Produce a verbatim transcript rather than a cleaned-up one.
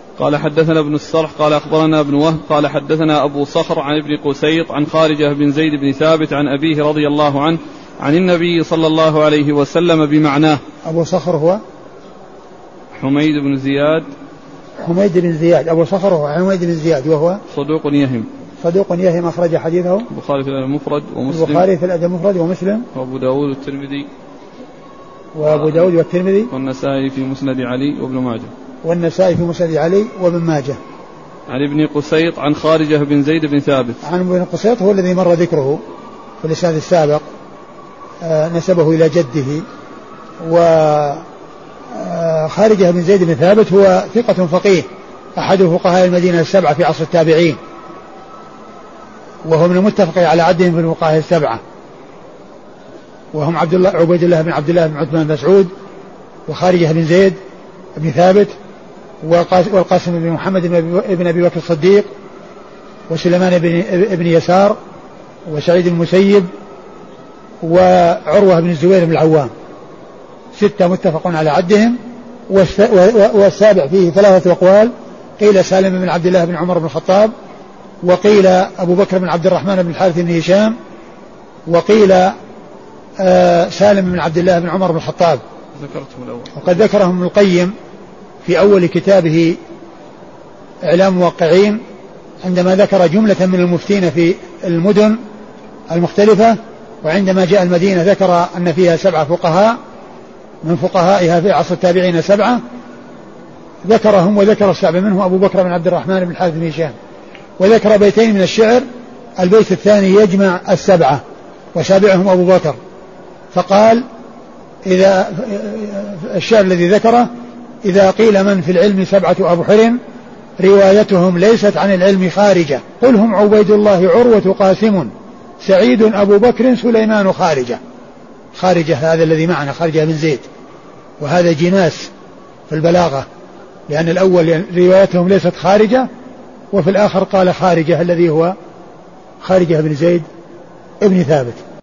قال حدثنا ابن الصرح قال أخبرنا ابن وهب قال حدثنا أبو صخر عن ابن قسيط عن خارجة بن زيد بن ثابت عن أبيه رضي الله عنه عن النبي صلى الله عليه وسلم بمعناه. أبو صخر هو حميد بن زياد حميد بن زياد أبو صخر هو حميد بن زياد وهو صدوق يهم صدوق يهم أخرج حديثه البخاري في الأدب المفرد ومسلم البخاري في الأدب المفرد ومسلم وأبو داود والترمذي وأبو داود والترمذي والنسائي في مسند علي وابن ماجه والنسائي في مسند علي وابن ماجه. عن ابن قسيط عن خارجة بن زيد بن ثابت عن ابن قسيط هو الذي مر ذكره في الإسناد السابق، آه نسبه إلى جده. وخارجة بن زيد بن ثابت هو ثقة فقيه أحد فقهاء المدينة السبعة في عصر التابعين، وهو من المتفق على عدهم في الفقهاء السبعة، وهم عبد الله عبيد الله بن عبد الله بن عثمان بن مسعود وخارجة بن زيد بن ثابت والقاسم بن محمد بن أبي بكر الصديق وسليمان بن ابن يسار وسعيد المسيب وعروة بن الزبير بن العوام، ستة متفق على عدهم. والسابع فيه ثلاثة أقوال، قيل سالم بن عبد الله بن عمر بن الخطاب، وقيل أبو بكر بن عبد الرحمن بن الحارث بن هشام، وقيل آه سالم بن عبد الله بن عمر بن الخطاب. وقد ذكرهم ابن القيم في أول كتابه إعلام الموقعين عندما ذكر جملة من المفتين في المدن المختلفة، وعندما جاء المدينة ذكر أن فيها سبعة فقهاء من فقهائها في عصر التابعين سبعة، ذكرهم وذكر السابع منهم أبو بكر بن عبد الرحمن بن الحارث بن هشام، وذكر بيتين من الشعر، البيت الثاني يجمع السبعة وسابعهم أبو بكر، فقال إذا الشعر الذي ذكره: إذا قيل من في العلم سبعة أبحر روايتهم ليست عن العلم خارجة، قل هم عبيد الله عروة قاسم سعيد أبو بكر سليمان خارجة. خارجة هذا الذي معنا خارجة بن زيد، وهذا جناس في البلاغة، لأن الأول روايتهم ليست خارجة، وفي الآخر قال خارجة الذي هو خارجة بن زيد ابن ثابت.